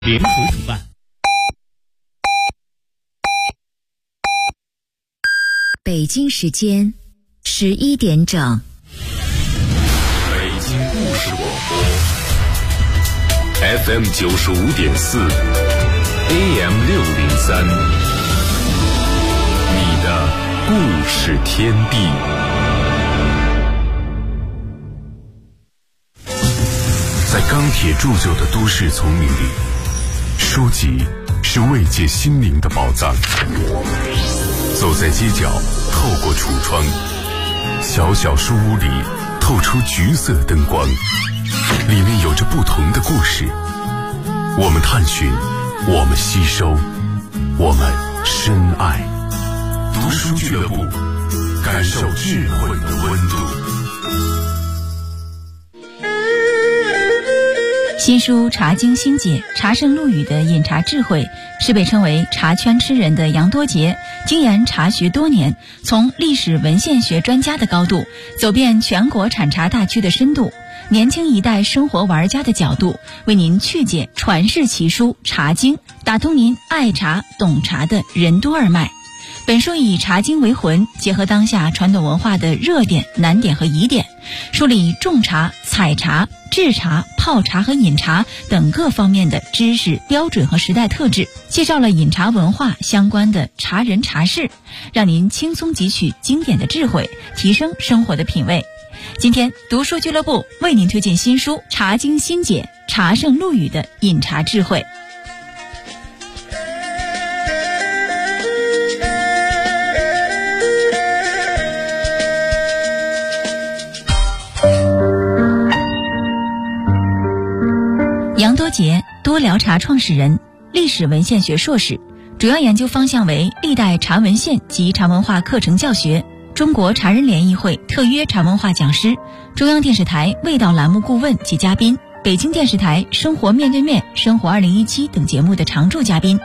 联合主办。 北京时间11点整。 北京故事广播 FM 95.4 AM 603，你的故事天地。在钢铁铸就的都市丛林里，书籍是慰藉心灵的宝藏。走在街角，透过橱窗，小小书屋里透出橘色灯光，里面有着不同的故事。我们探寻，我们吸收，我们深爱。读书俱乐部，感受智慧的温度。 新书《茶经新解》，茶圣陆羽的饮茶智慧，是被称为茶圈痴人的杨多杰，精研茶学多年，从历史文献学专家的高度，走遍全国产茶大区的深度，年轻一代生活玩家的角度，为您曲解传世奇书《茶经》，打通您爱茶懂茶的任督二脉。本书以茶经为魂，结合当下传统文化的热点、难点和疑点，梳理种茶、采茶、制茶、泡茶和饮茶等各方面的知识标准和时代特质，介绍了饮茶文化相关的茶人茶事，让您轻松汲取经典的智慧，提升生活的品味。今天读书俱乐部为您推荐新书《茶经新解》，茶圣陆羽的饮茶智慧。杨多杰，多聊茶创始人，历史文献学硕士，主要研究方向为历代茶文献及茶文化课程教学，中国茶人联谊会特约茶文化讲师，中央电视台味道栏目顾问及嘉宾，北京电视台生活面对面、生活2017等节目的常驻嘉宾。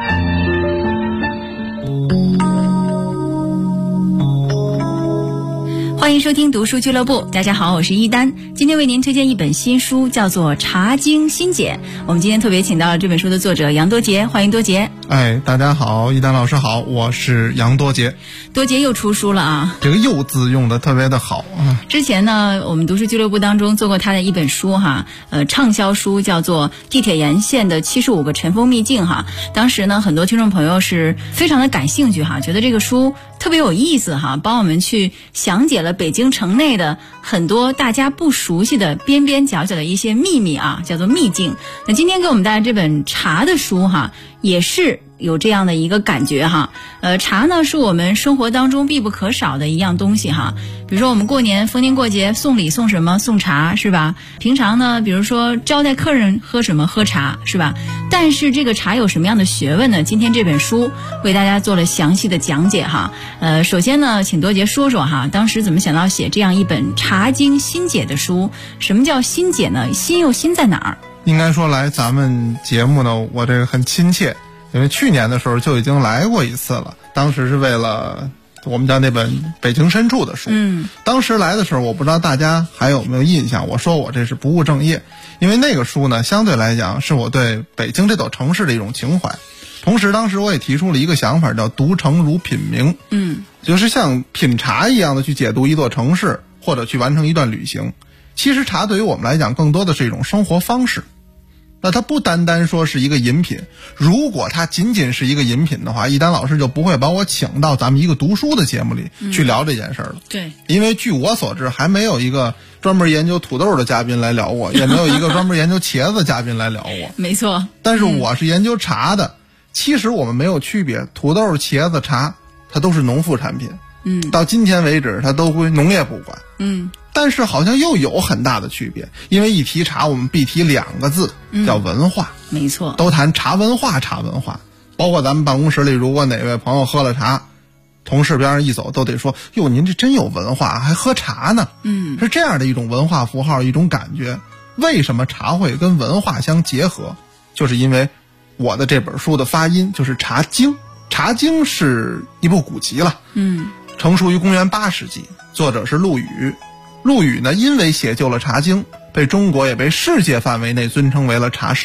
欢迎收听读书俱乐部，大家好，我是一丹。今天为您推荐一本新书，叫做《茶经新解》。我们今天特别请到了这本书的作者杨多杰，欢迎多杰。 大家好，一丹老师好，我是杨多杰。 多杰又出书了啊， 这个又字用的特别的好啊。 之前呢，我们读书俱乐部当中做过他的一本书哈，畅销书叫做《地铁沿线的75个尘封秘境》哈。当时呢，很多听众朋友是非常的感兴趣哈，觉得这个书特别有意思哈，帮我们去详解了北京城内的很多大家不熟悉的边边角角的一些秘密啊，叫做秘境。那今天给我们带来这本茶的书哈，也是有这样的一个感觉哈。茶呢是我们生活当中必不可少的一样东西哈。比如说我们过年逢年过节送礼送什么？送茶是吧？平常呢，比如说招待客人喝什么？喝茶是吧？但是这个茶有什么样的学问呢？今天这本书为大家做了详细的讲解哈。首先呢，请多杰说说哈，当时怎么想到写这样一本《茶经新解》的书？什么叫新解呢？新又新在哪儿？ 应该说来咱们节目呢，我这个很亲切，因为去年的时候就已经来过一次了，当时是为了我们家那本《北京深处》的书。当时来的时候，我不知道大家还有没有印象，我说我这是不务正业，因为那个书呢，相对来讲是我对北京这座城市的一种情怀。同时当时我也提出了一个想法，叫读城如品茗，就是像品茶一样的去解读一座城市，或者去完成一段旅行。其实茶对于我们来讲更多的是一种生活方式，那它不单单说是一个饮品，如果它仅仅是一个饮品的话，一丹老师就不会把我请到咱们一个读书的节目里去聊这件事了。 对， 因为据我所知，还没有一个专门研究土豆的嘉宾来聊我，也没有一个专门研究茄子的嘉宾来聊我。 没错。 但是我是研究茶的，其实我们没有区别，土豆、茄子、茶，它都是农副产品。到今天为止，它都归农业部管。但是好像又有很大的区别，因为一提茶，我们必提两个字，叫文化。 没错， 都谈茶文化，茶文化。包括咱们办公室里，如果哪位朋友喝了茶，同事边上一走都得说：“哟，您这真有文化，还喝茶呢。”是这样的一种文化符号，一种感觉。为什么茶会跟文化相结合？就是因为我的这本书的发音就是《茶经》。《茶经》是一部古籍了，成书于公元8世纪，作者是陆羽。陆羽呢，因为写就了《茶经》，被中国也被世界范围内尊称为了茶圣。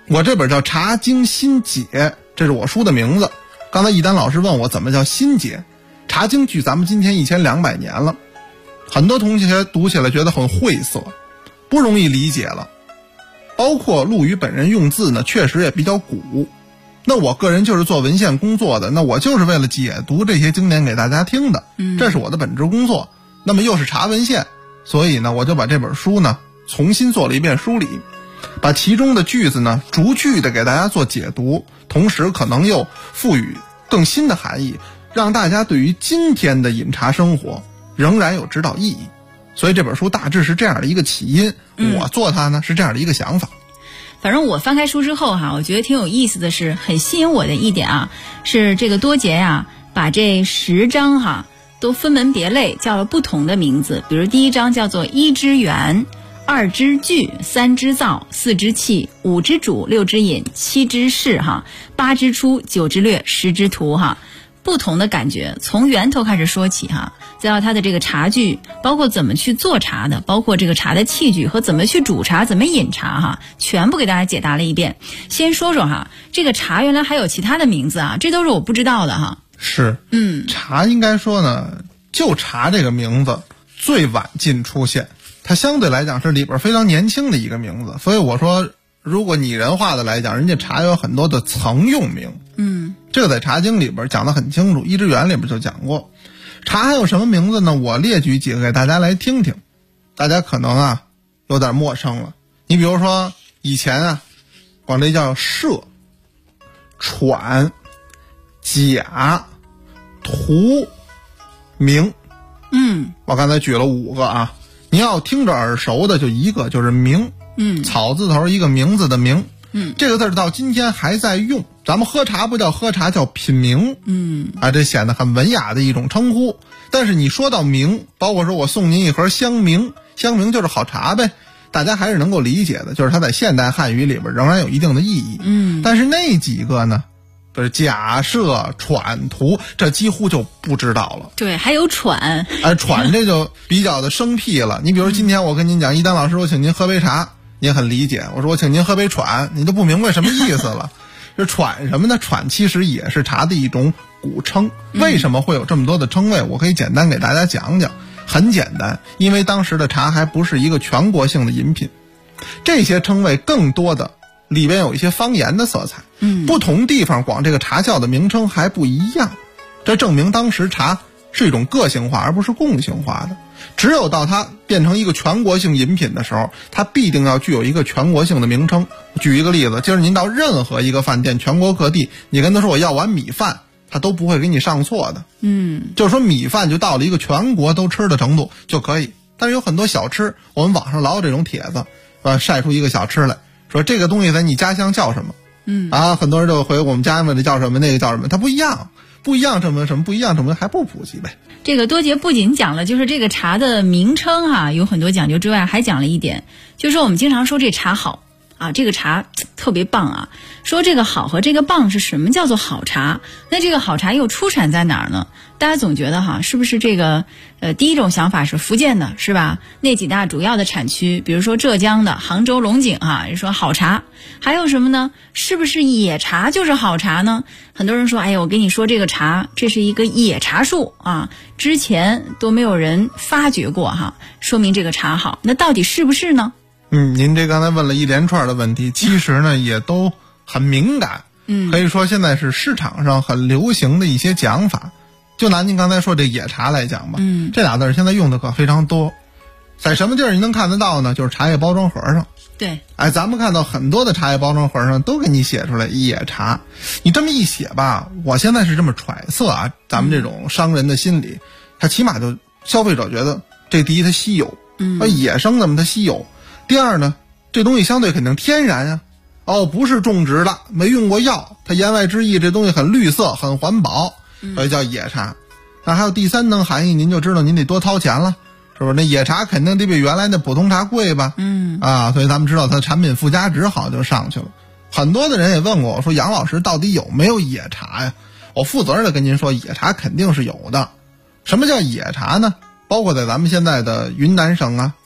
我这本叫《茶经新解》，这是我书的名字。刚才一丹老师问我怎么叫新解，茶经距咱们今天1200年了，很多同学读起来觉得很晦涩，不容易理解了。包括陆羽本人用字呢，确实也比较古。那我个人就是做文献工作的，那我就是为了解读这些经典给大家听的，这是我的本职工作。那么又是查文献，所以呢，我就把这本书呢重新做了一遍梳理，把其中的句子呢逐句的给大家做解读，同时可能又赋予更新的含义，让大家对于今天的饮茶生活仍然有指导意义。所以这本书大致是这样的一个起因，我做它呢是这样的一个想法。 反正我翻开书之后哈，我觉得挺有意思的是，很吸引我的一点啊，是这个多杰呀，把这10章哈都分门别类叫了不同的名字。比如第1章叫做1之源，2之具，3之造，4之器，5之主，6之引，7之事哈，8之出，9之略，10之图哈。不同的感觉，从源头开始说起哈，再到它的这个茶具，包括怎么去做茶的，包括这个茶的器具和怎么去煮茶、怎么饮茶哈，全部给大家解答了一遍。先说说哈，这个茶原来还有其他的名字啊，这都是我不知道的哈。 是，茶应该说呢，就茶这个名字最晚近出现，它相对来讲是里边非常年轻的一个名字，所以我说，如果拟人化的来讲，人家茶有很多的曾用名。这个在茶经里边讲得很清楚，1之源里边就讲过。茶还有什么名字呢？我列举几个给大家来听听，大家可能啊有点陌生了。你比如说以前啊管这叫麝、喘、甲、荼、明。我刚才举了5个啊，你要听着耳熟的就一个，就是明。草字头一个名字的名。这个字到今天还在用，咱们喝茶不叫喝茶，叫品茗。这显得很文雅的一种称呼。但是你说到茗，包括说我送您一盒香茗，香茗就是好茶呗，大家还是能够理解的，就是它在现代汉语里边仍然有一定的意义。但是那几个呢，不是甲、麝、喘、荼，这几乎就不知道了。 对，还有喘。 喘这就比较的生僻了。你比如今天我跟您讲，一丹老师我请您喝杯茶，您很理解，我说我请您喝杯喘，你都不明白什么意思了。这喘什么呢？喘其实也是茶的一种古称。为什么会有这么多的称谓？我可以简单给大家讲讲。很简单，因为当时的茶还不是一个全国性的饮品，这些称谓更多的里边有一些方言的色彩。不同地方管这个茶叫的名称还不一样，这证明当时茶是一种个性化而不是共性化的。只有到它变成一个全国性饮品的时候，它必定要具有一个全国性的名称。举一个例子，今儿您到任何一个饭店，全国各地，你跟他说我要碗米饭，他都不会给你上错的。就是说米饭就到了一个全国都吃的程度就可以。但是有很多小吃，我们网上老有这种帖子，晒出一个小吃来，说这个东西在你家乡叫什么？很多人就回我们家问这叫什么，那个叫什么，它不一样。不一样证明什么？不一样证明还不普及呗。 这个多杰不仅讲了就是这个茶的名称哈，有很多讲究之外，还讲了一点，就是说我们经常说这茶好啊，这个茶特别棒啊。说这个好和这个棒是什么叫做好茶？那这个好茶又出产在哪儿呢？大家总觉得哈，是不是这个第一种想法是福建的，是吧？那几大主要的产区，比如说浙江的杭州龙井哈，说好茶。还有什么呢？是不是野茶就是好茶呢？很多人说，哎呀，我跟你说这个茶，这是一个野茶树啊，之前都没有人发掘过哈，说明这个茶好。那到底是不是呢？ 您这刚才问了一连串的问题，其实呢也都很敏感。可以说现在是市场上很流行的一些讲法。就拿您刚才说这野茶来讲吧，这俩字现在用的可非常多。在什么地儿你能看得到呢？就是茶叶包装盒上。 对， 咱们看到很多的茶叶包装盒上都给你写出来野茶。你这么一写吧，我现在是这么揣测啊，咱们这种商人的心理，他起码就消费者觉得这第一它稀有，野生的嘛它稀有。第二呢，这东西相对肯定天然啊，不是种植的，没用过药，它言外之意这东西很绿色很环保，所以叫野茶。那还有第三层含义，您就知道您得多掏钱了，是不是？那野茶肯定得比原来的普通茶贵吧？所以咱们知道它的产品附加值好就上去了。很多的人也问过我说，杨老师到底有没有野茶呀？我负责任的跟您说，野茶肯定是有的。什么叫野茶呢？包括在咱们现在的云南省啊、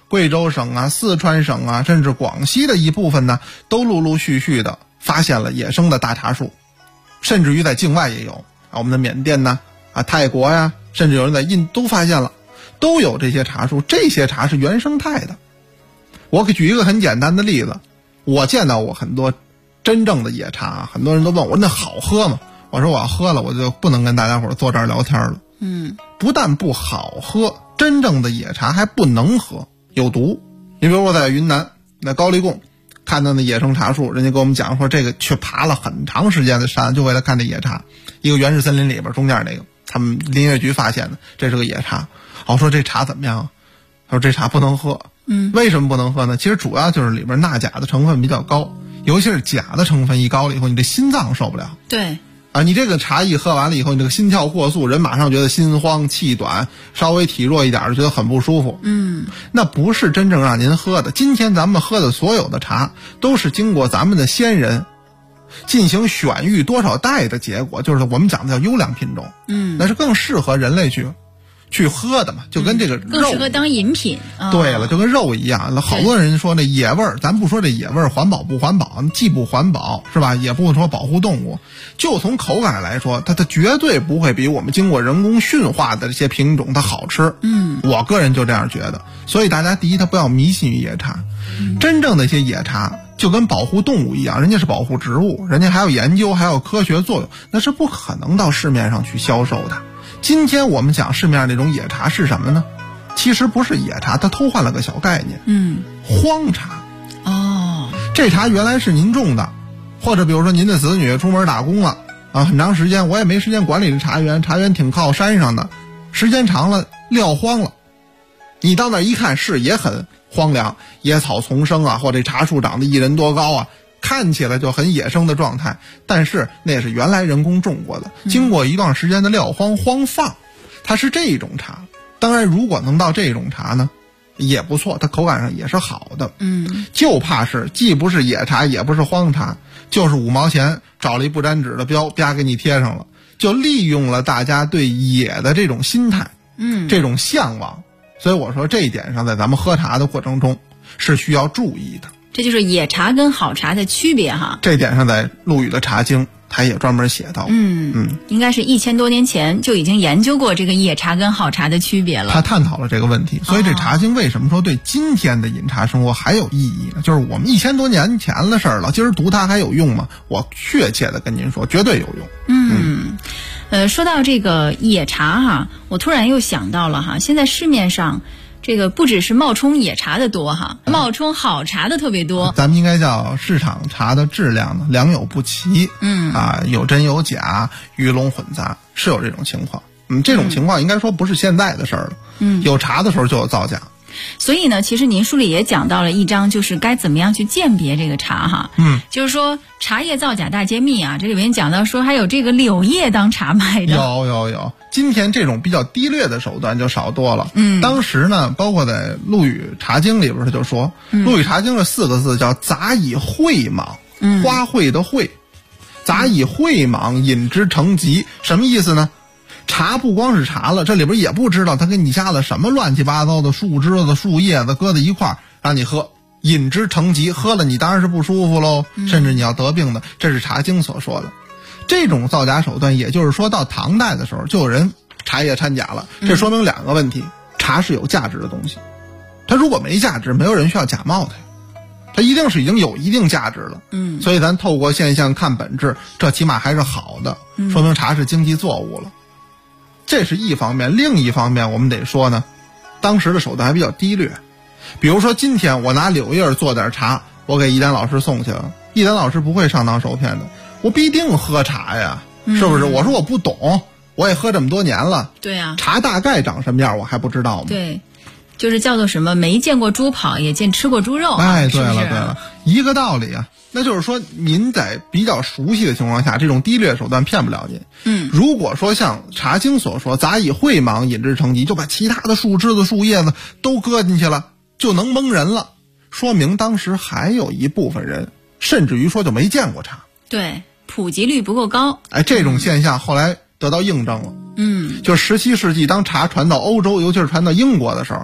贵州省啊、四川省啊，甚至广西的一部分呢，都陆陆续续的发现了野生的大茶树，甚至于在境外也有我们的缅甸呢、泰国呀，甚至有人在印度都发现了，都有这些茶树。这些茶是原生态的。我给举一个很简单的例子，我见到过很多真正的野茶，很多人都问我那好喝吗？我说我要喝了，我就不能跟大家伙坐这儿聊天了。不但不好喝，真正的野茶还不能喝，有毒。你比如我在云南那高丽贡看到那野生茶树，人家跟我们讲说这个去爬了很长时间的山，就为了看这野茶。一个原始森林里边中间那个，他们林业局发现的，这是个野茶。我说这茶怎么样啊？他说这茶不能喝。为什么不能喝呢？其实主要就是里边钠钾的成分比较高，尤其是钾的成分一高了以后，你这心脏受不了。 对你这个茶一喝完了以后，你这个心跳过速，人马上觉得心慌气短，稍微体弱一点就觉得很不舒服。那不是真正让您喝的。今天咱们喝的所有的茶都是经过咱们的先人进行选育多少代的结果，就是我们讲的叫优良品种。那是更适合人类去喝的嘛，就跟这个肉更适合当饮品。 对了，就跟肉一样。好多人说那野味儿，咱不说这野味儿环保不环保，既不环保是吧，也不说保护动物，就从口感来说，它绝对不会比我们经过人工驯化的这些品种它好吃。我个人就这样觉得。所以大家第一，它不要迷信于野茶。真正的一些野茶就跟保护动物一样，人家是保护植物，人家还有研究，还有科学作用，那是不可能到市面上去销售的。今天我们讲市面上那种野茶是什么呢？其实不是野茶，它偷换了个小概念。荒茶。这茶原来是您种的，或者比如说您的子女出门打工了很长时间，我也没时间管理这茶园，茶园挺靠山上的，时间长了撂荒了。你到那一看是也很荒凉，野草丛生或者茶树长得一人多高看起来就很野生的状态，但是那是原来人工种过的，经过一段时间的撂荒荒放，它是这种茶。当然如果能到这种茶呢也不错，它口感上也是好的。就怕是既不是野茶也不是荒茶，就是5毛钱找了一不粘纸的标啪给你贴上了，就利用了大家对野的这种心态，这种向往。所以我说这一点上在咱们喝茶的过程中是需要注意的。 这就是野茶跟好茶的区别哈。 这点上在陆羽的茶经他也专门写到。 应该是1000多年前就已经研究过这个野茶跟好茶的区别了。 他探讨了这个问题，所以这茶经为什么说对今天的饮茶生活还有意义呢？就是我们1000多年前的事儿了，今儿读它还有用吗？我确切的跟您说，绝对有用。 说到这个野茶我突然又想到了现在市面上这个不只是冒充野茶的多冒充好茶的特别多。 咱们应该叫市场茶的质量呢良莠不齐。有真有假，鱼龙混杂，是有这种情况。这种情况应该说不是现在的事儿了。有茶的时候就有造假。 所以呢，其实您书里也讲到了一章，就是该怎么样去鉴别这个茶就是说茶叶造假大揭秘这里面讲到说还有这个柳叶当茶卖的。 有，今天这种比较低劣的手段就少多了。当时呢，包括在陆羽茶经里边他就说，陆羽茶经的4个字叫杂以蕙莽，花卉的卉，杂以蕙莽饮之成疾。什么意思呢？茶不光是茶了，这里边也不知道他给你加了什么乱七八糟的树枝子树叶子搁在一块儿让你喝，饮之成疾，喝了你当然是不舒服喽，甚至你要得病的。这是茶经所说的。这种造假手段，也就是说到唐代的时候就有人茶叶掺假了。这说明2个问题：茶是有价值的东西，它如果没价值，没有人需要假冒它，它一定是已经有一定价值了。所以咱透过现象看本质，这起码还是好的，说明茶是经济作物了。这是一方面。另一方面我们得说呢，当时的手段还比较低劣。比如说今天我拿柳叶做点茶，我给一丹老师送去了，一丹老师不会上当受骗的，我必定喝茶呀，是不是？我说我不懂，我也喝这么多年了。 对茶大概长什么样我还不知道吗？ 对，就是叫做什么没见过猪跑也见吃过猪肉。 对了，一个道理那就是说您在比较熟悉的情况下，这种低劣手段骗不了您。如果说像茶经所说杂以蕙莽饮之成疾，就把其他的树枝子树叶子都搁进去了就能蒙人了，说明当时还有一部分人甚至于说就没见过茶。 对，普及率不够高。 这种现象后来得到印证了。就17世纪当茶传到欧洲，尤其是传到英国的时候，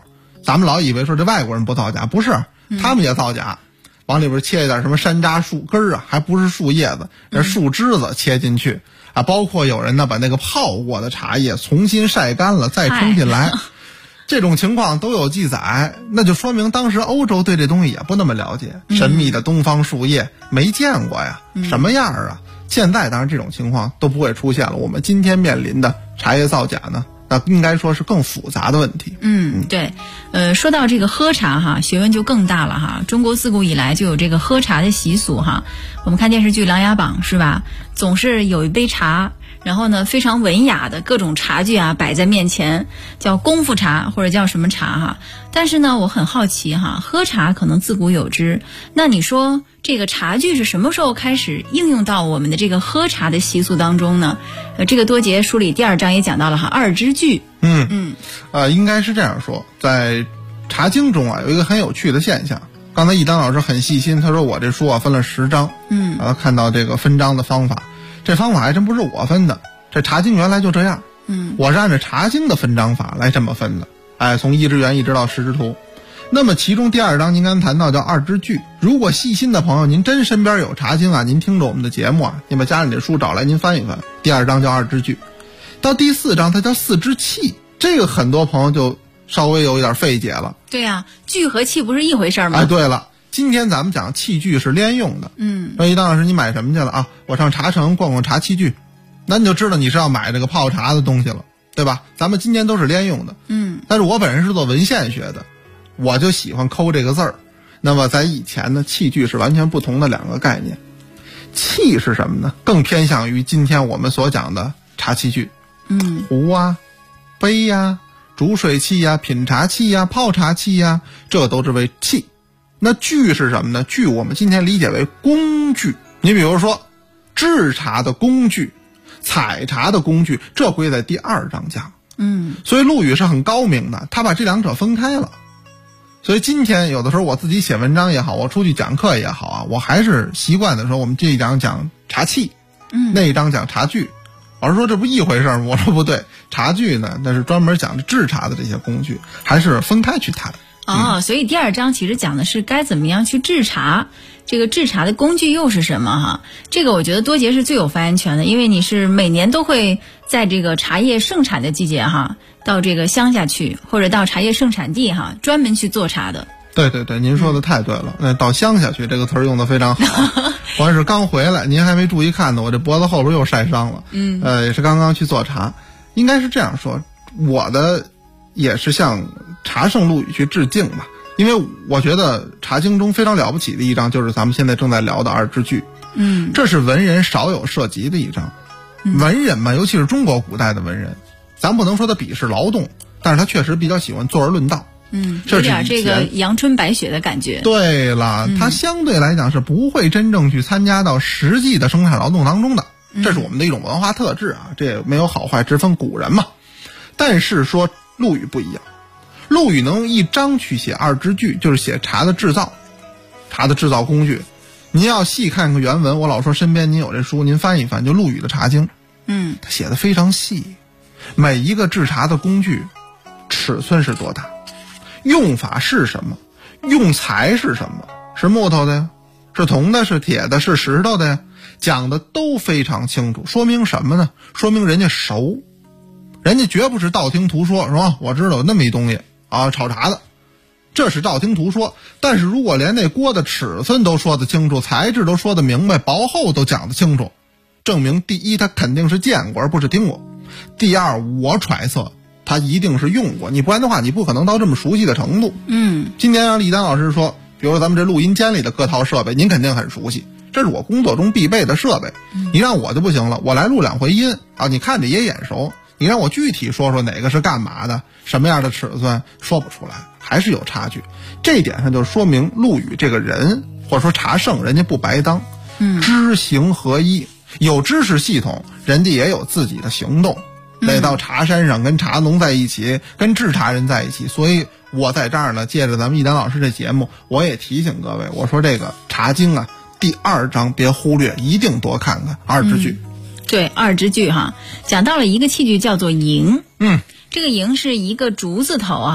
咱们老以为说这外国人不造假，不是，他们也造假，往里边切一点什么山楂树根啊，还不是树叶子，这树枝子切进去啊，包括有人呢把那个泡过的茶叶重新晒干了再冲进来，这种情况都有记载，那就说明当时欧洲对这东西也不那么了解，神秘的东方树叶没见过呀，什么样啊？现在当然这种情况都不会出现了，我们今天面临的茶叶造假呢，那应该说是更复杂的问题。 对，说到这个喝茶哈，学问就更大了哈。中国自古以来就有这个喝茶的习俗哈。我们看电视剧《琅琊榜》是吧？总是有一杯茶，然后呢非常文雅的各种茶具啊摆在面前，叫功夫茶或者叫什么茶哈。但是呢，我很好奇哈，喝茶可能自古有之，那你说这个茶具是什么时候开始应用到我们的这个喝茶的习俗当中呢？这个多杰书里第2章也讲到了哈，二支具。 应该是这样说，在茶经中啊有一个很有趣的现象。刚才一丹老师很细心，他说我这书啊分了10章，然后看到这个分章的方法，这方法还真不是我分的，这茶经原来就这样，我是按照茶经的分章法来这么分的，从1支元一直到10支图。那么其中第2章您刚才谈到叫二支具，如果细心的朋友您真身边有茶经啊，您听着我们的节目啊，您把家里的书找来您翻一翻，第2章叫二支具，到第4章它叫4支器，这个很多朋友就稍微有一点费解了。 对啊，具和器不是一回事吗？ 对了，今天咱们讲器具是连用的。说一丹老师你买什么去了啊？我上茶城逛逛茶器具，那你就知道你是要买这个泡茶的东西了，对吧？咱们今天都是连用的。但是我本人是做文献学的，我就喜欢抠这个字儿。那么在以前呢，器具是完全不同的2个概念。器是什么呢？更偏向于今天我们所讲的茶器具，壶啊、杯啊、煮水器呀、品茶器呀、泡茶器呀，这都是为器。那具是什么呢？具我们今天理解为工具。你比如说制茶的工具、采茶的工具，这归在第2章讲。所以陆羽是很高明的，他把这2者分开了。所以今天有的时候我自己写文章也好，我出去讲课也好啊，我还是习惯的说我们这一章讲茶器，那一章讲茶具。老师说这不一回事吗？我说不对，茶具呢那是专门讲制茶的这些工具，还是分开去谈。 所以第2章其实讲的是该怎么样去制茶，这个制茶的工具又是什么哈？这个我觉得多杰是最有发言权的，因为你是每年都会在这个茶叶盛产的季节哈，到这个乡下去，或者到茶叶盛产地哈，专门去做茶的。 对对对，您说的太对了。到乡下去这个词儿用的非常好。我是刚回来，您还没注意看呢，我这脖子后边又晒伤了。也是刚刚去做茶。应该是这样说，我的也是向茶圣陆羽去致敬吧，因为我觉得茶经中非常了不起的一章就是咱们现在正在聊的二支具。这是文人少有涉及的一章。文人嘛，尤其是中国古代的文人，咱不能说他鄙视劳动，但是他确实比较喜欢坐而论道。 有点这个阳春白雪的感觉。 对了，他相对来讲是不会真正去参加到实际的生产劳动当中的，这是我们的一种文化特质啊，这也没有好坏之分，古人嘛。但是说陆羽不一样，陆羽能用一章去写二支具，就是写茶的制造，茶的制造工具。您要细看看原文，我老说身边您有这书，您翻一翻，就陆羽的茶经。他写的非常细，每一个制茶的工具尺寸是多大，用法是什么，用材是什么，是木头的呀，是铜的，是铁的，是石头的呀，讲的都非常清楚。说明什么呢？说明人家熟，人家绝不是道听途说，是吧？我知道有那么一东西啊，炒茶的，这是道听途说。但是如果连那锅的尺寸都说得清楚，材质都说得明白，薄厚都讲得清楚，证明第一他肯定是见过而不是听过，第二我揣测他一定是用过，你不然的话你不可能到这么熟悉的程度。今天让李丹老师说，比如说咱们这录音间里的各套设备您肯定很熟悉，这是我工作中必备的设备。你让我就不行了，我来录2回音啊，你看着也眼熟，你让我具体说说哪个是干嘛的，什么样的尺寸，说不出来，还是有差距。这一点上就说明陆羽这个人，或者说茶圣，人家不白当，知行合一，有知识系统，人家也有自己的行动，得到茶山上跟茶农在一起，跟制茶人在一起。所以我在这儿呢，借着咱们一丹老师这节目，我也提醒各位，我说这个茶经啊，第2章别忽略，一定多看看二支具。 对，二支具哈，讲到了一个器具叫做楹。这个楹是一个竹字头哈，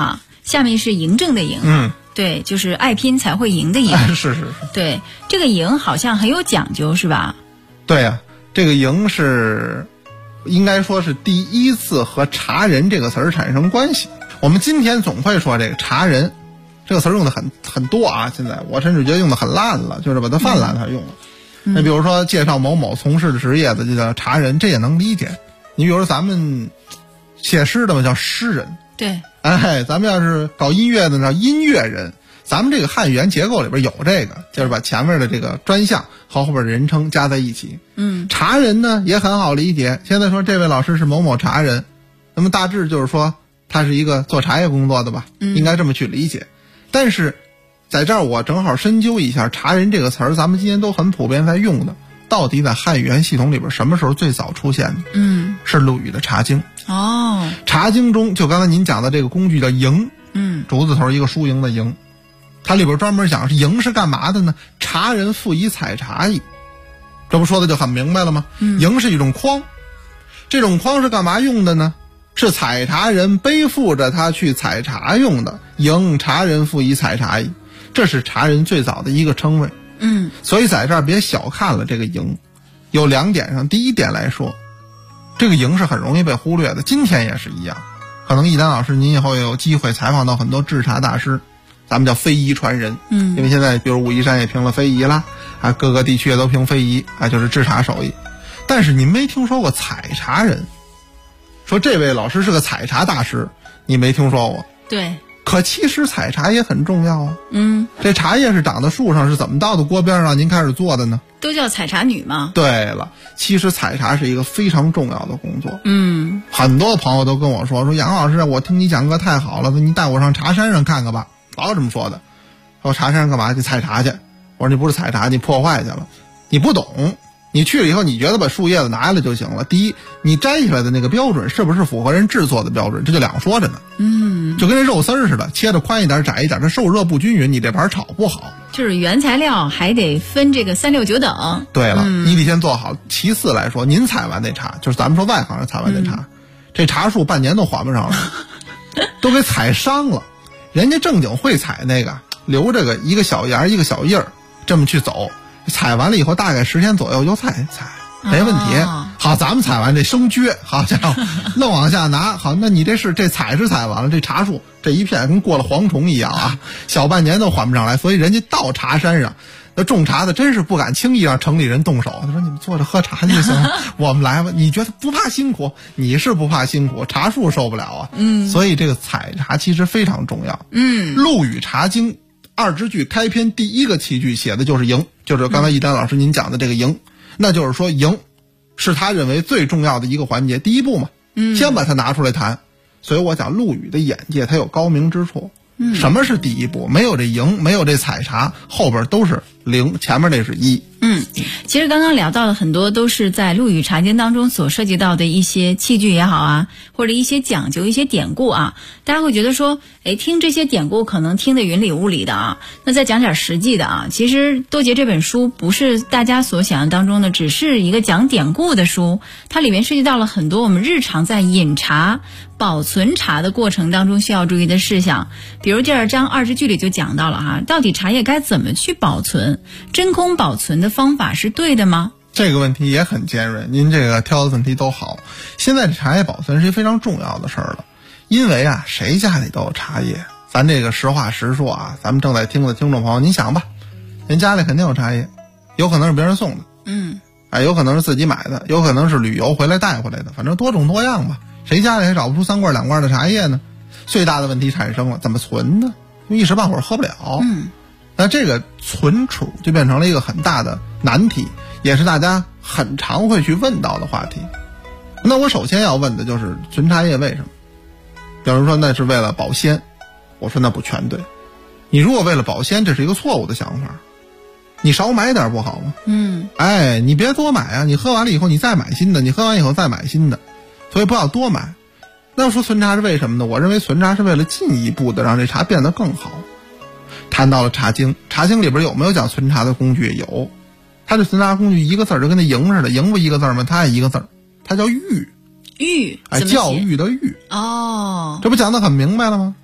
下面是嬴政的嬴，对，就是爱拼才会赢的赢。 是。 对，这个嬴好像很有讲究，是吧？ 对呀，这个嬴是应该说是第一次和茶人这个词儿产生关系。我们今天总会说这个茶人这个词儿用的很多啊，现在我甚至觉得用的很烂了，就是把它泛滥它用了。那比如说介绍某某从事的职业的就叫茶人，这也能理解。你比如说咱们写诗的嘛叫诗人， 对， 咱们要是搞音乐的叫音乐人。咱们这个汉语言结构里边有这个，就是把前面的这个专项和后边的人称加在一起。茶人呢也很好理解，现在说这位老师是某某茶人，那么大致就是说他是一个做茶叶工作的吧，应该这么去理解。但是在这儿我正好深究一下茶人这个词儿，咱们今天都很普遍在用的，到底在汉语言系统里边什么时候最早出现的？是陆羽的《茶经》。茶经中就刚才您讲的这个工具叫营，竹字头一个输赢的赢，它里边专门讲是营是干嘛的呢？茶人复以采茶矣，这不说的就很明白了吗？营是一种筐，这种筐是干嘛用的呢？是采茶人背负着它去采茶用的。营茶人复以采茶矣，这是茶人最早的一个称谓。所以在这儿别小看了这个营，有2点上。第一点来说，这个营是很容易被忽略的，今天也是一样。可能一丹老师您以后也有机会采访到很多制茶大师，咱们叫非遗传人。因为现在比如武夷山也评了非遗啦，各个地区也都评非遗，就是制茶手艺。但是您没听说过采茶人，说这位老师是个采茶大师，你没听说过。 对， 可其实采茶也很重要啊。这茶叶是长在树上，是怎么到的锅边上让您开始做的呢？ 都叫采茶女嘛。对了，其实采茶是一个非常重要的工作。很多朋友都跟我说杨老师，我听你讲课太好了，你带我上茶山上看看吧。老这么说的，说茶山上干嘛去采茶去？我说你不是采茶，你破坏去了，你不懂。你去了以后，你觉得把树叶子拿下来就行了。第一，你摘下来的那个标准是不是符合人制作的标准，这就两说着呢。就跟这肉丝似的，切的宽一点窄一点，这受热不均匀，你这盘炒不好。 就是原材料还得分这个3、6、9等。 对了，你得先做好。其次来说，您采完那茶，就是咱们说外行人采完那茶，这茶树半年都还不上了，都给采伤了。人家正经会采那个，留着一个小芽一个小叶儿，这么去走。采完了以后大概10天左右就采没问题。好，咱们采完这生撅，好家伙，愣往下拿。好，那你这采是采完了，这茶树这一片跟过了蝗虫一样啊，小半年都还不上来。所以人家到茶山上，那种茶的真是不敢轻易让城里人动手。他说你们坐着喝茶就行了，我们来吧。你觉得不怕辛苦？你是不怕辛苦，茶树受不了啊。所以这个采茶其实非常重要。陆羽《茶经》2支句开篇第一个起句写的就是营，就是刚才一丹老师您讲的这个营。那就是说营是他认为最重要的一个环节，第一步嘛，先把它拿出来谈。所以我讲陆羽的眼界他有高明之处。什么是第一步？没有这营，没有这采茶，后边都是0，前面这是1。 其实刚刚聊到的很多都是在陆羽茶经当中所涉及到的一些器具也好啊，或者一些讲究、一些典故啊，大家会觉得说，听这些典故可能听得云里雾里的啊。那再讲点实际的啊，其实多杰这本书不是大家所想象当中的只是一个讲典故的书，它里面涉及到了很多我们日常在饮茶、保存茶的过程当中需要注意的事项。比如第2章2支句里就讲到了哈，到底茶叶该怎么去保存，真空保存的方法是对的吗？ 这个问题也很尖锐，您这个挑的问题都好。现在这茶叶保存是一非常重要的事儿了，因为啊，谁家里都有茶叶。咱这个实话实说啊，咱们正在听的听众朋友，您想吧，人家里肯定有茶叶，有可能是别人送的，有可能是自己买的，有可能是旅游回来带回来的，反正多种多样吧。谁家里还找不出3罐2罐的茶叶呢？最大的问题产生了，怎么存呢？因为一时半会儿喝不了。那这个存储就变成了一个很大的难题，也是大家很常会去问到的话题。那我首先要问的就是存茶叶为什么？有人说那是为了保鲜，我说那不全对。你如果为了保鲜，这是一个错误的想法。你少买点不好吗？你别多买啊，你喝完了以后你再买新的，你喝完以后再买新的，所以不要多买。那说存茶是为什么呢？我认为存茶是为了进一步的让这茶变得更好。谈到了茶经，茶经里边有没有讲存茶的工具？有。它这存茶工具一个字就跟那营似的，营不一个字吗？它也一个字，它叫育。 育， 教育的育。 哦， 这不讲得很明白了吗？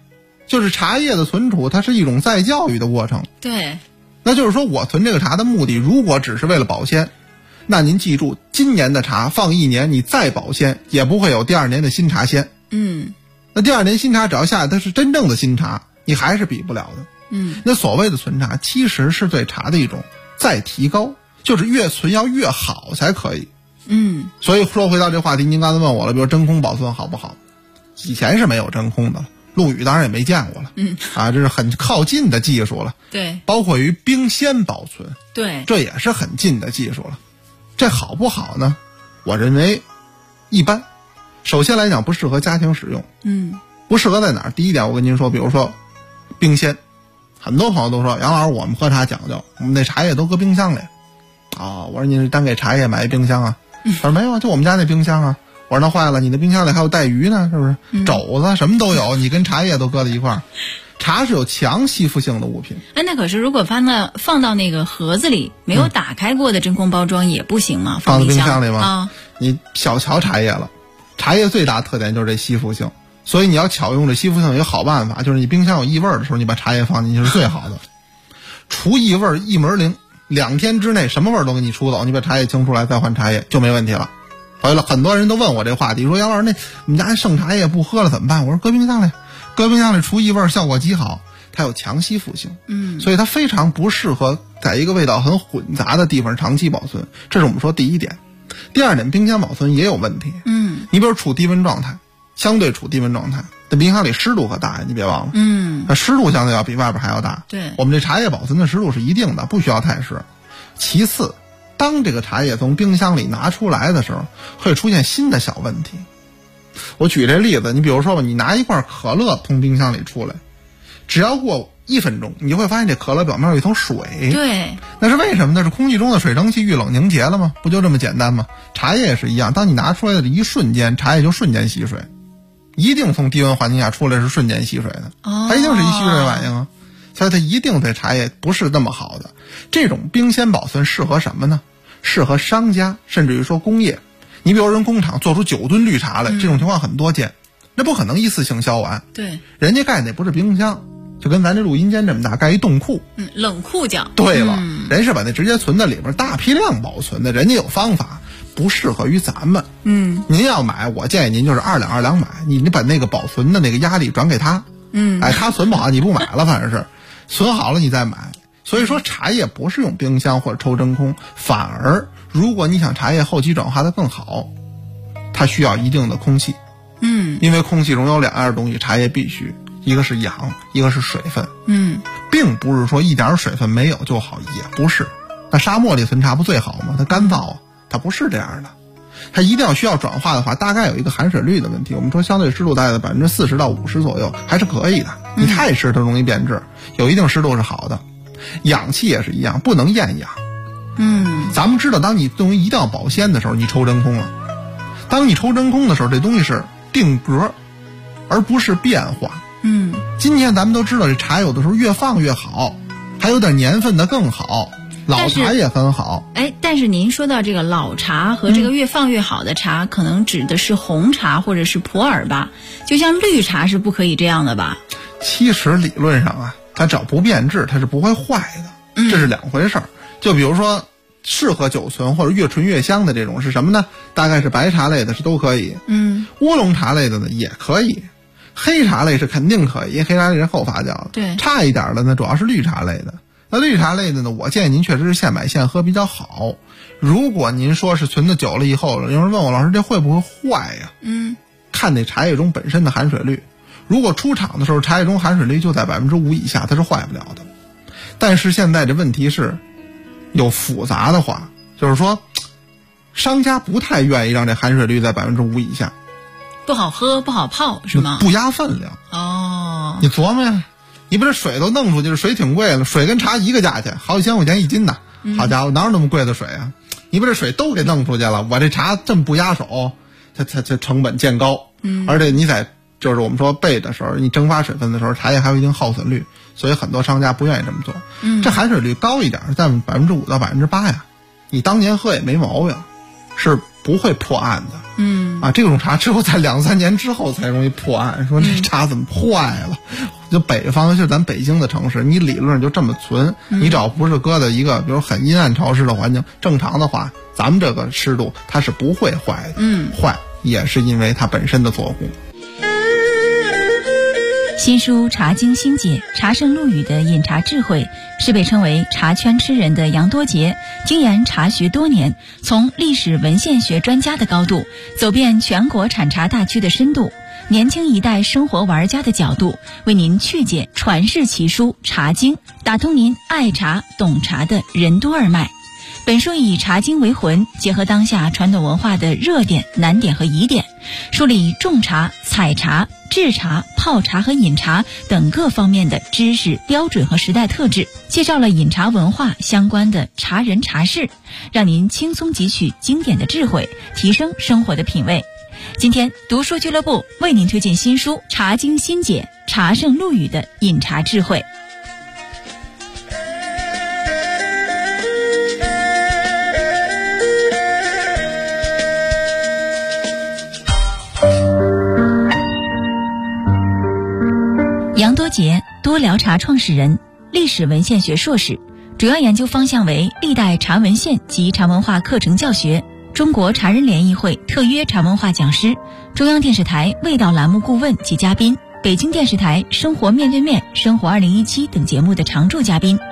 就是茶叶的存储，它是一种再教育的过程。 对， 那就是说我存这个茶的目的，如果只是为了保鲜，那您记住，今年的茶放1年，你再保鲜也不会有第2年的新茶鲜。那第2年新茶只要下来它是真正的新茶，你还是比不了的。那所谓的存茶，其实是对茶的一种再提高，就是越存要越好才可以。所以说回到这话题，您刚才问我了，比如真空保存好不好？以前是没有真空的了，陆羽当然也没见过了。这是很靠近的技术了。 对， 包括于冰鲜保存， 对， 这也是很近的技术了。这好不好呢？我认为一般。首先来讲，不适合家庭使用。不适合在哪儿？第一点，我跟您说，比如说冰鲜，很多朋友都说杨老师，我们喝茶讲究，我们那茶叶都搁冰箱里。我说您是单给茶叶买一冰箱啊？他说没有啊，就我们家那冰箱啊。我说那坏了，你的冰箱里还有带鱼呢，是不是？肘子什么都有，你跟茶叶都搁在一块儿。茶是有强吸附性的物品。 那可是如果放到那个盒子里，没有打开过的真空包装也不行吗？ 放在冰箱里吗？你小瞧茶叶了。茶叶最大特点就是这吸附性，所以你要巧用这吸附性有一个好办法，就是你冰箱有异味的时候，你把茶叶放进去是最好的。除异味一门灵，2天之内什么味都给你出走，你把茶叶清出来再换茶叶就没问题了。回来很多人都问我这话题，说杨老师，那我们家剩茶叶不喝了怎么办？我说搁冰箱里，搁冰箱里除异味效果极好，它有强吸附性。所以它非常不适合在一个味道很混杂的地方长期保存，这是我们说第一点。第2点，冰箱保存也有问题。你比如处低温状态，相对处低温状态，在冰箱里湿度可大呀，你别忘了。那湿度相对要比外边还要大。 对， 我们这茶叶保存的湿度是一定的，不需要太湿。其次，当这个茶叶从冰箱里拿出来的时候，会出现新的小问题。我举这例子，你比如说吧，你拿一罐可乐从冰箱里出来，只要过1分钟，你就会发现这可乐表面有一层水。 对， 那是为什么呢？是空气中的水蒸气遇冷凝结了吗？不就这么简单吗？茶叶也是一样，当你拿出来的一瞬间，茶叶就瞬间吸水，一定从低温环境下出来是瞬间吸水的。它一定是一吸水反应啊，所以它一定对茶叶不是那么好的。这种冰鲜保存适合什么呢？适合商家，甚至于说工业。你比如人工厂做出9吨绿茶来，这种情况很多见，那不可能一次性销完。 对， 人家盖的不是冰箱，就跟咱这录音间这么大，盖一冻库。 冷库叫。 对了，人是把那直接存在里边，大批量保存的，人家有方法，不适合于咱们。您要买，我建议您就是2两买，你把那个保存的那个压力转给他。他存不好你不买了，反正是存好了你再买。所以说茶叶不是用冰箱或者抽真空，反而如果你想茶叶后期转化的更好，它需要一定的空气。因为空气中有2样东西，茶叶必须，一个是氧，一个是水分。并不是说一点水分没有就好，也不是。那沙漠里存茶不最好吗？它干燥啊，它不是这样的。它一定要需要转化的话，大概有一个含水率的问题。我们说相对湿度大概40%到50%左右还是可以的。你太湿它容易变质，有一定湿度是好的。氧气也是一样，不能厌氧。咱们知道，当你东西一定要保鲜的时候，你抽真空了。当你抽真空的时候，这东西是定格，而不是变化。今天咱们都知道，这茶有的时候越放越好，还有点年份的更好，老茶也很好。 但是您说到这个老茶和这个越放越好的茶，可能指的是红茶或者是普洱吧？就像绿茶是不可以这样的吧？ 其实理论上啊，它只要不变质，它是不会坏的，这是2回事儿。就比如说适合久存或者越醇越香的这种是什么呢？大概是白茶类的是都可以，乌龙茶类的呢也可以，黑茶类是肯定可以，因为黑茶类是后发酵的。 对， 差一点的呢主要是绿茶类的。那绿茶类的呢，我建议您确实是现买现喝比较好。如果您说是存的久了以后，有人问我老师这会不会坏呀？看那茶叶中本身的含水率。如果出厂的时候茶叶中含水率就在5%以下，它是坏不了的。但是现在这问题是有复杂的话，就是说商家不太愿意让这含水率在5%以下， 不好喝不好泡是吗？ 不压分量。你琢磨呀，你把这水都弄出去，水挺贵的，水跟茶一个价钱，好几千块钱1斤呢。好家伙，哪有那么贵的水啊？你把这水都给弄出去了，我这茶这么不压手，它成本渐高。而且你在就是我们说焙的时候，你蒸发水分的时候，茶叶还有一定耗损率，所以很多商家不愿意这么做。这含水率高一点，在5%到8%呀，你当年喝也没毛病，是不会破案的。这种茶只有在2-3年之后才容易破案，说这茶怎么坏了， 就北方，就是咱北京的城市，你理论上就这么存，你只要不是搁在一个比如很阴暗潮湿的环境，正常的话，咱们这个湿度它是不会坏的。坏也是因为它本身的作用。 新书《茶经新解》，茶圣陆羽的饮茶智慧，是被称为茶圈吃人的杨多杰，精研茶学多年，从历史文献学专家的高度，走遍全国产茶大区的深度，年轻一代生活玩家的角度，为您趣解传世奇书《茶经》，打通您爱茶懂茶的任督二脉。本书以茶经为魂，结合当下传统文化的热点、难点和疑点，梳理种茶、采茶、制茶、泡茶和饮茶等各方面的知识标准和时代特质，介绍了饮茶文化相关的茶人茶事，让您轻松汲取经典的智慧，提升生活的品味。今天读书俱乐部为您推荐新书《茶经新解》，茶圣陆羽的饮茶智慧。杨多杰，多聊茶创始人，历史文献学硕士，主要研究方向为历代茶文献及茶文化课程教学，中国茶人联谊会特约茶文化讲师，中央电视台味道栏目顾问及嘉宾，北京电视台生活面对面、生活2017等节目的常驻嘉宾。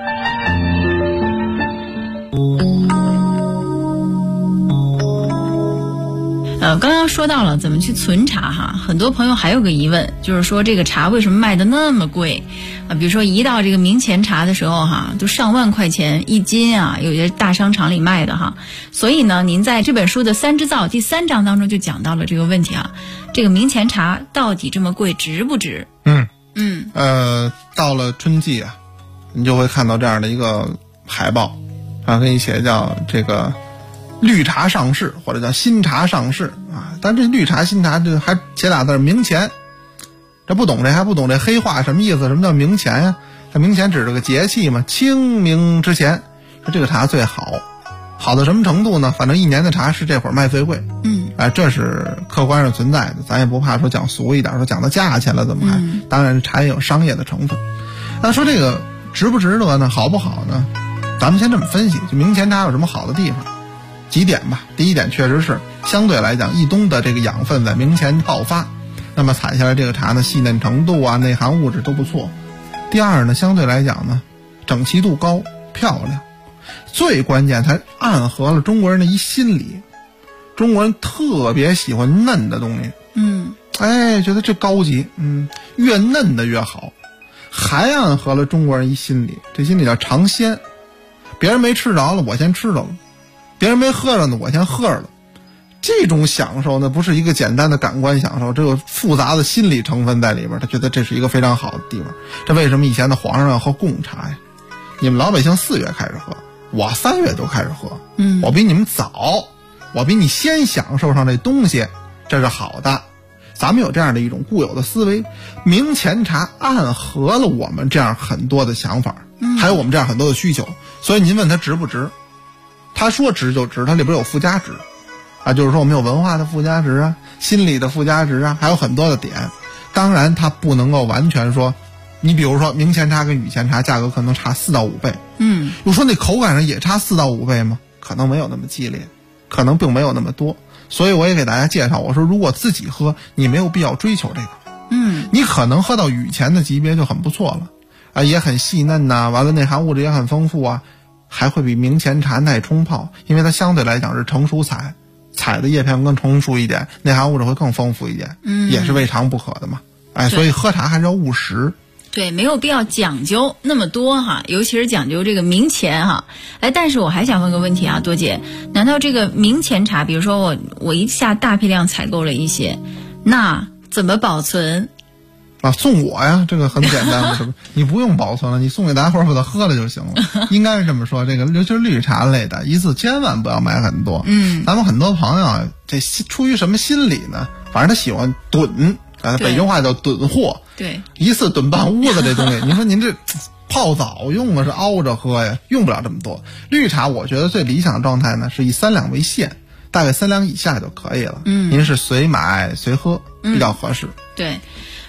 刚刚说到了怎么去存茶哈，很多朋友还有个疑问，就是说这个茶为什么卖的那么贵啊？比如说一到这个明前茶的时候哈，都上万块钱一斤啊，有些大商场里卖的哈。所以呢，您在这本书的三支造第3章当中就讲到了这个问题啊，这个明前茶到底这么贵，值不值？ 到了春季啊，你就会看到这样的一个海报，上给你写叫这个绿茶上市，或者叫新茶上市啊。但这绿茶新茶这还写俩字明前，这不懂这还不懂这黑话什么意思？什么叫明前呀？它明前指这个节气嘛，清明之前，说这个茶最好，好到什么程度呢？反正一年的茶是这会儿卖最贵。这是客观上存在的，咱也不怕说讲俗一点，说讲到价钱了怎么还？当然茶也有商业的成分。那说这个值不值得呢？好不好呢？咱们先这么分析，就明前茶有什么好的地方？几点吧。第一点，确实是相对来讲，一冬的这个养分在明前爆发，那么采下来这个茶呢，细嫩程度啊，内含物质都不错。第二呢，相对来讲呢，整齐度高，漂亮。最关键，它暗合了中国人的一心理，中国人特别喜欢嫩的东西。觉得这高级，越嫩的越好。还暗合了中国人一心理，这心理叫尝鲜，别人没吃着了，我先吃着了。别人没喝着呢，我先喝着了。这种享受呢，不是一个简单的感官享受，这有复杂的心理成分在里边。他觉得这是一个非常好的地方。这为什么以前的皇上要喝贡茶呀？你们老百姓4月开始喝，我3月就开始喝。我比你们早，我比你先享受上这东西，这是好的。咱们有这样的一种固有的思维，明前茶暗合了我们这样很多的想法，还有我们这样很多的需求。所以您问他值不值？他说值就值，它里边有附加值啊，就是说我们有文化的附加值啊，心理的附加值啊，还有很多的点。当然它不能够完全说，你比如说明前茶跟雨前茶价格可能差4到5倍，我说那口感上也差4到5倍吗？可能没有那么激烈，可能并没有那么多。所以我也给大家介绍，我说如果自己喝，你没有必要追求这个，你可能喝到雨前的级别就很不错了啊，也很细嫩呐，完了内含物质也很丰富啊。还会比明前茶耐冲泡，因为它相对来讲是成熟采的叶片更成熟一点，内含物质会更丰富一点，也是未尝不可的嘛。所以喝茶还是要务实。 对，没有必要讲究那么多哈，尤其是讲究这个明前哈。但是我还想问个问题啊，多姐，难道这个明前茶，比如说我一下大批量采购了一些，那怎么保存？ 送我呀，这个很简单的，是不是？你不用保存了，你送给大家伙把它喝了就行了。应该是这么说，这个尤其是绿茶类的，一次千万不要买很多。咱们很多朋友啊，这出于什么心理呢？反正他喜欢囤，北京话叫囤货。对，一次囤半屋子这东西。您说您这泡澡用啊，是熬着喝呀，用不了这么多。绿茶我觉得最理想的状态呢，是以3两为限，大概3两以下就可以了。您是随买随喝，比较合适。 对。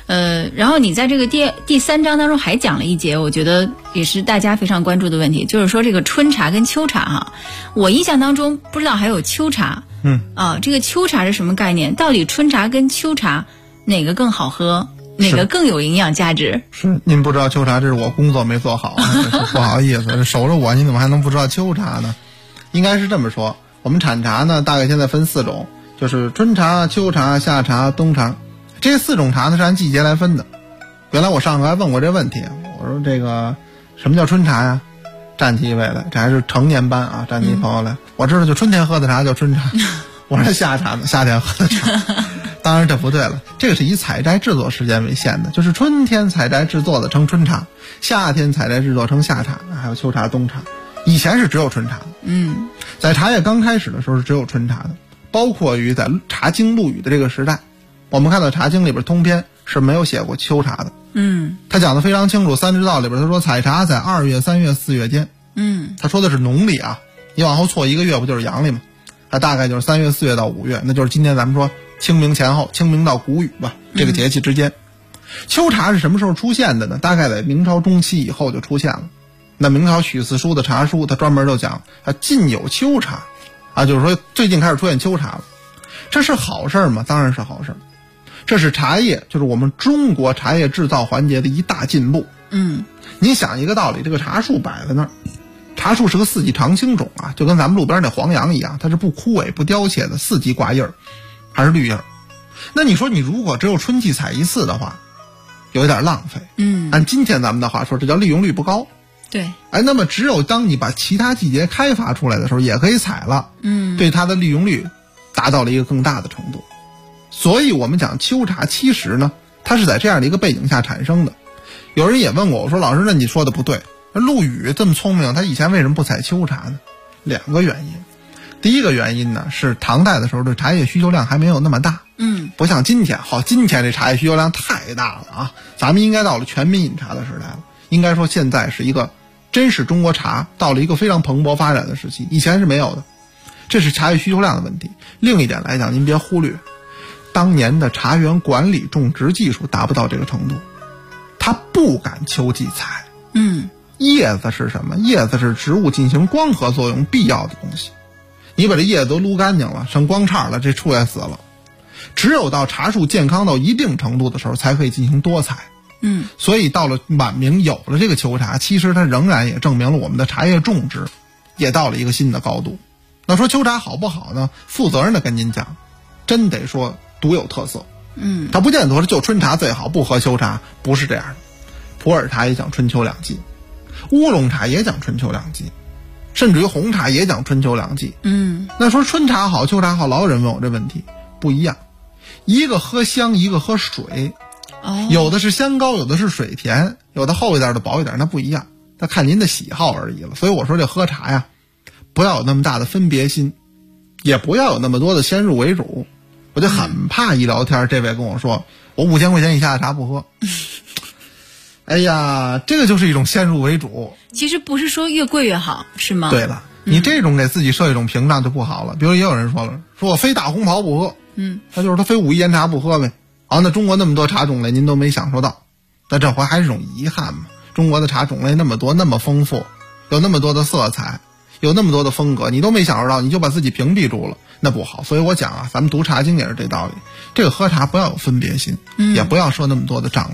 然后你在这个第3章当中还讲了一节，我觉得也是大家非常关注的问题，就是说这个春茶跟秋茶哈。我印象当中不知道还有秋茶，这个秋茶是什么概念？到底春茶跟秋茶哪个更好喝？哪个更有营养价值？ 是您不知道秋茶，这是我工作没做好，不好意思，守着我，你怎么还能不知道秋茶呢？应该是这么说，我们产茶呢，大概现在分4种，就是春茶、秋茶、夏茶、冬茶。这4种茶呢是按季节来分的。原来我上课还问过这问题，我说这个什么叫春茶呀？站起一位来，这还是成年班啊，站起一朋友来，我知道就春天喝的茶叫春茶。我说夏茶呢，夏天喝的茶。当然这不对了，这个是以采摘制作时间为限的，就是春天采摘制作的称春茶，夏天采摘制作称夏茶，还有秋茶、冬茶。以前是只有春茶的，在茶叶刚开始的时候是只有春茶的，包括于在《茶经》陆羽的这个时代，我们看到《茶经》里边通篇是没有写过秋茶的。他讲的非常清楚，《三之道》里边他说采茶在2月、3月、4月间。他说的是农历啊，你往后错1个月不就是阳历吗？它大概就是3月、4月到5月，那就是今天咱们说清明前后，清明到谷雨吧，这个节气之间。秋茶是什么时候出现的呢？大概在明朝中期以后就出现了。那明朝许四书的茶书，他专门就讲近有秋茶，就是说最近开始出现秋茶了。这是好事吗？当然是好事。这是茶叶，就是我们中国茶叶制造环节的一大进步。你想一个道理，这个茶树摆在那儿，茶树是个4季常青种啊，就跟咱们路边那黄杨一样，它是不枯萎不凋谢的，4季挂叶儿，还是绿叶儿。那你说你如果只有春季采一次的话，有一点浪费。按今天咱们的话说，这叫利用率不高。 对。 那么只有当你把其他季节开发出来的时候，也可以采了。对它的利用率达到了一个更大的程度。所以我们讲秋茶其实呢，它是在这样的一个背景下产生的。有人也问过我说，老师，那你说的不对，陆羽这么聪明，他以前为什么不采秋茶呢？2个原因。第一个原因呢，是唐代的时候的茶叶需求量还没有那么大。不像今天，今天这茶叶需求量太大了啊！咱们应该到了全民饮茶的时代了。应该说现在是一个真是中国茶到了一个非常蓬勃发展的时期，以前是没有的。这是茶叶需求量的问题。另一点来讲，您别忽略，当年的茶园管理种植技术达不到这个程度，他不敢秋季采。叶子是什么？叶子是植物进行光合作用必要的东西。你把这叶子都撸干净了，剩光叉了，这树也死了。只有到茶树健康到一定程度的时候，才可以进行多采。所以到了晚明有了这个秋茶，其实它仍然也证明了我们的茶叶种植也到了一个新的高度。那说秋茶好不好呢？负责任的跟您讲，真得说独有特色。它不见得说就春茶最好，不喝秋茶，不是这样的。普洱茶也讲春秋两季，乌龙茶也讲春秋两季，甚至于红茶也讲春秋两季。那说春茶好秋茶好，老有人问我这问题，不一样，一个喝香，一个喝水。有的是香高，有的是水甜，有的厚一点的薄一点，那不一样，那看您的喜好而已了。所以我说这喝茶呀，不要有那么大的分别心，也不要有那么多的先入为主。我就很怕一聊天，这位跟我说我5000块钱以下的茶不喝。哎呀，这个就是一种先入为主。 其实不是说越贵越好，是吗？ 对了，你这种给自己设一种屏障就不好了。比如也有人说了，说我非大红袍不喝，他就是他非武夷岩茶不喝呗。那中国那么多茶种类您都没享受到，那这回还是种遗憾嘛。中国的茶种类那么多，那么丰富，有那么多的色彩，有那么多的风格，你都没享受到，你就把自己屏蔽住了，那不好。所以我讲咱们读茶经也是这道理，这个喝茶不要有分别心，也不要设那么多的障